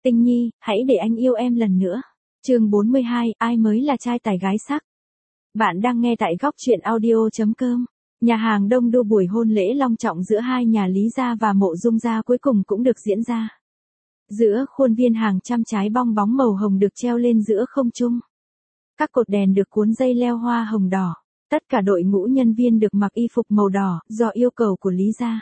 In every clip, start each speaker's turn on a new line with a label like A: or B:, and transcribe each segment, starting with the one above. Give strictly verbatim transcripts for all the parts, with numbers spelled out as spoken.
A: Tinh Nhi, hãy để anh yêu em lần nữa. Chương bốn mươi hai, ai mới là trai tài gái sắc. Bạn đang nghe tại góc truyện audio.com. Nhà hàng đông đúc buổi hôn lễ long trọng giữa hai nhà Lý gia và Mộ Dung gia cuối cùng cũng được diễn ra. Giữa khuôn viên hàng trăm trái bong bóng màu hồng được treo lên giữa không trung. Các cột đèn được cuốn dây leo hoa hồng đỏ. Tất cả đội ngũ nhân viên được mặc y phục màu đỏ do yêu cầu của Lý gia.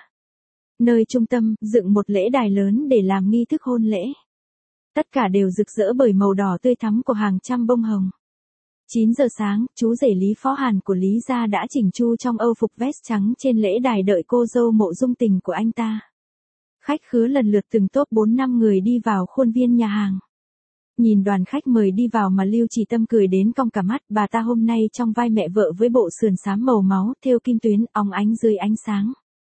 A: Nơi trung tâm, dựng một lễ đài lớn để làm nghi thức hôn lễ. Tất cả đều rực rỡ bởi màu đỏ tươi thắm của hàng trăm bông hồng. chín giờ sáng, chú rể Lý Phó Hàn của Lý gia đã chỉnh chu trong âu phục vest trắng trên lễ đài đợi cô dâu Mộ Dung Tình của anh ta. Khách khứa lần lượt từng top bốn năm người đi vào khuôn viên nhà hàng. Nhìn đoàn khách mời đi vào mà Lưu Chỉ Tâm cười đến cong cả mắt, bà ta hôm nay trong vai mẹ vợ với bộ sườn xám màu máu thêu kim tuyến óng ánh dưới ánh sáng.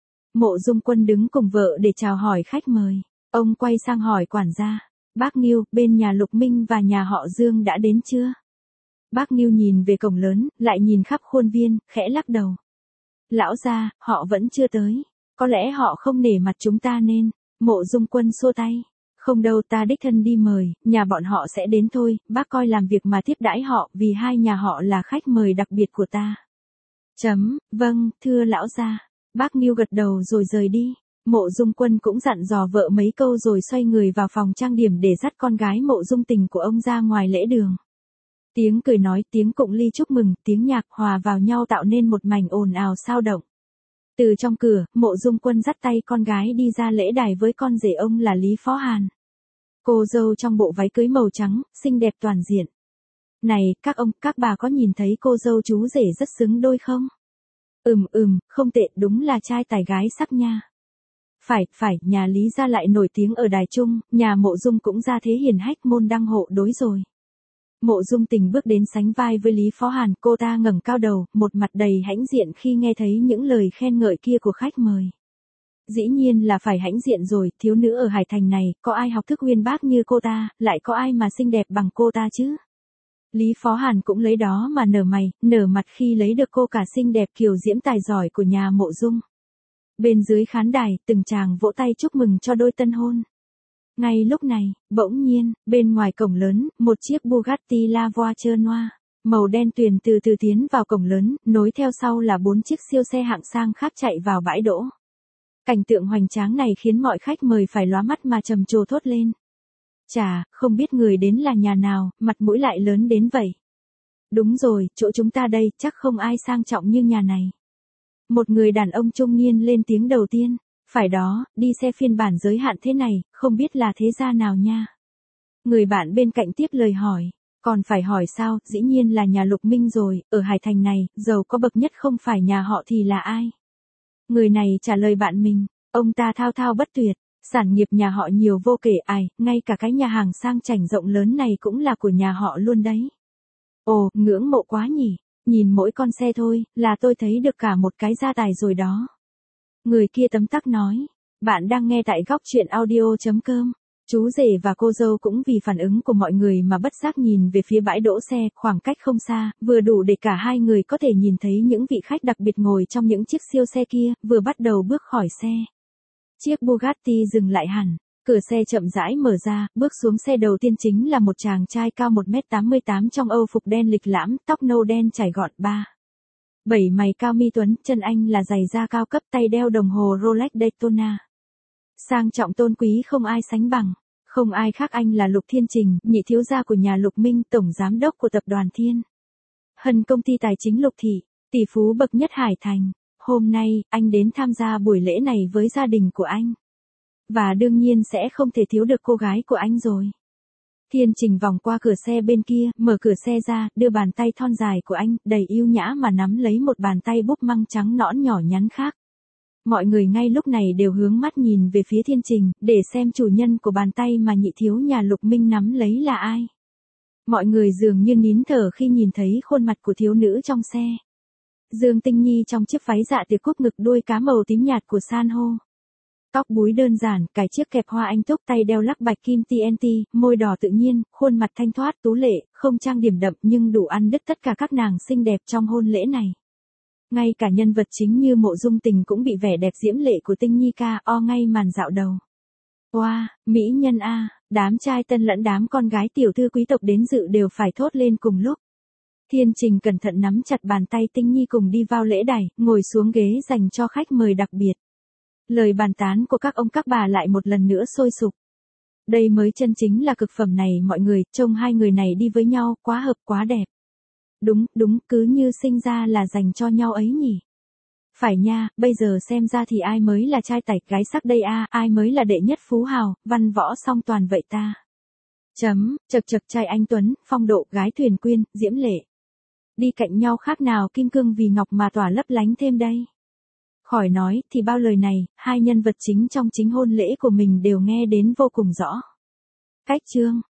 A: Mộ Dung Quân đứng cùng vợ để chào hỏi khách mời. Ông quay sang hỏi quản gia, bác Nghiêu, bên nhà Lục Minh và nhà họ Dương đã đến chưa? Bác Nghiêu nhìn về cổng lớn, lại nhìn khắp khuôn viên, khẽ lắc đầu. Lão gia, họ vẫn chưa tới. Có lẽ họ không nể mặt chúng ta nên. Mộ Dung Quân xua tay. Không đâu, ta đích thân đi mời, nhà bọn họ sẽ đến thôi, bác coi làm việc mà tiếp đãi họ, vì hai nhà họ là khách mời đặc biệt của ta. Chấm, vâng, thưa lão gia. Bác Nghiêu gật đầu rồi rời đi. Mộ Dung Quân cũng dặn dò vợ mấy câu rồi xoay người vào phòng trang điểm để dắt con gái Mộ Dung Tình của ông ra ngoài lễ đường. Tiếng cười nói, tiếng cụng ly chúc mừng, tiếng nhạc hòa vào nhau tạo nên một mảnh ồn ào sao động. Từ trong cửa, Mộ Dung Quân dắt tay con gái đi ra lễ đài với con rể ông là Lý Phó Hàn. Cô dâu trong bộ váy cưới màu trắng, xinh đẹp toàn diện. Này, các ông, các bà có nhìn thấy cô dâu chú rể rất xứng đôi không? Ừm ừm, không tệ, đúng là trai tài gái sắc nha. Phải, phải, nhà Lý gia lại nổi tiếng ở Đài Trung, nhà Mộ Dung cũng ra thế hiển hách môn đăng hộ đối rồi. Mộ Dung Tình bước đến sánh vai với Lý Phó Hàn, cô ta ngẩng cao đầu, một mặt đầy hãnh diện khi nghe thấy những lời khen ngợi kia của khách mời. Dĩ nhiên là phải hãnh diện rồi, thiếu nữ ở Hải Thành này, có ai học thức uyên bác như cô ta, lại có ai mà xinh đẹp bằng cô ta chứ? Lý Phó Hàn cũng lấy đó mà nở mày, nở mặt khi lấy được cô cả xinh đẹp kiều diễm tài giỏi của nhà Mộ Dung. Bên dưới khán đài, từng chàng vỗ tay chúc mừng cho đôi tân hôn. Ngay lúc này, bỗng nhiên, bên ngoài cổng lớn, một chiếc Bugatti La Voiture Noire, màu đen tuyền từ từ tiến vào cổng lớn, nối theo sau là bốn chiếc siêu xe hạng sang khác chạy vào bãi đỗ. Cảnh tượng hoành tráng này khiến mọi khách mời phải lóa mắt mà trầm trồ thốt lên. Chà, không biết người đến là nhà nào, mặt mũi lại lớn đến vậy. Đúng rồi, chỗ chúng ta đây, chắc không ai sang trọng như nhà này. Một người đàn ông trung niên lên tiếng đầu tiên. Phải đó, đi xe phiên bản giới hạn thế này, không biết là thế gia nào nha. Người bạn bên cạnh tiếp lời hỏi. Còn phải hỏi sao, dĩ nhiên là nhà Lục Minh rồi, ở Hải Thành này, giàu có bậc nhất không phải nhà họ thì là ai? Người này trả lời bạn mình, ông ta thao thao bất tuyệt, sản nghiệp nhà họ nhiều vô kể ai, ngay cả cái nhà hàng sang chảnh rộng lớn này cũng là của nhà họ luôn đấy. Ồ, ngưỡng mộ quá nhỉ, nhìn mỗi con xe thôi, là tôi thấy được cả một cái gia tài rồi đó. Người kia tấm tắc nói, bạn đang nghe tại góc truyện audio.com. Chú rể và cô dâu cũng vì phản ứng của mọi người mà bất giác nhìn về phía bãi đỗ xe, khoảng cách không xa, vừa đủ để cả hai người có thể nhìn thấy những vị khách đặc biệt ngồi trong những chiếc siêu xe kia, vừa bắt đầu bước khỏi xe. Chiếc Bugatti dừng lại hẳn, cửa xe chậm rãi mở ra, bước xuống xe đầu tiên chính là một chàng trai cao một mét tám mươi tám trong âu phục đen lịch lãm, tóc nâu đen chải gọn ba. Bảy mày cao mi tuấn, chân anh là giày da cao cấp, tay đeo đồng hồ Rolex Daytona. Sang trọng tôn quý không ai sánh bằng, không ai khác anh là Lục Thiên Trình, nhị thiếu gia của nhà Lục Minh, tổng giám đốc của tập đoàn Thiên Hân công ty tài chính Lục Thị, tỷ phú bậc nhất Hải Thành. Hôm nay, anh đến tham gia buổi lễ này với gia đình của anh. Và đương nhiên sẽ không thể thiếu được cô gái của anh rồi. Thiên Trình vòng qua cửa xe bên kia, mở cửa xe ra, đưa bàn tay thon dài của anh, đầy yêu nhã mà nắm lấy một bàn tay búp măng trắng nõn nhỏ nhắn khác. Mọi người ngay lúc này đều hướng mắt nhìn về phía Thiên Trình, để xem chủ nhân của bàn tay mà nhị thiếu nhà Lục Minh nắm lấy là ai. Mọi người dường như nín thở khi nhìn thấy khuôn mặt của thiếu nữ trong xe. Dương Tinh Nhi trong chiếc váy dạ tiệc cúp ngực đuôi cá màu tím nhạt của san hô. Tóc búi đơn giản, cài chiếc kẹp hoa anh túc, tay đeo lắc bạch kim tê en tê, môi đỏ tự nhiên, khuôn mặt thanh thoát tú lệ, không trang điểm đậm nhưng đủ ăn đứt tất cả các nàng xinh đẹp trong hôn lễ này. Ngay cả nhân vật chính như Mộ Dung Tình cũng bị vẻ đẹp diễm lệ của Tinh Nhi ca o ngay màn dạo đầu. Wow, mỹ nhân a, đám trai tân lẫn đám con gái tiểu thư quý tộc đến dự đều phải thốt lên cùng lúc. Thiên Trình cẩn thận nắm chặt bàn tay Tinh Nhi cùng đi vào lễ đài, ngồi xuống ghế dành cho khách mời đặc biệt. Lời bàn tán của các ông các bà lại một lần nữa sôi sục. Đây mới chân chính là cực phẩm này mọi người, trông hai người này đi với nhau, quá hợp quá đẹp. Đúng, đúng, cứ như sinh ra là dành cho nhau ấy nhỉ. Phải nha, bây giờ xem ra thì ai mới là trai tài gái sắc đây a, ai mới là đệ nhất phú hào, văn võ song toàn vậy ta. Chấm, chật chật trai anh Tuấn, phong độ, gái thuyền quyên, diễm lệ. Đi cạnh nhau khác nào kim cương vì ngọc mà tỏa lấp lánh thêm đây. Khỏi nói, thì bao lời này, hai nhân vật chính trong chính hôn lễ của mình đều nghe đến vô cùng rõ. Cách chương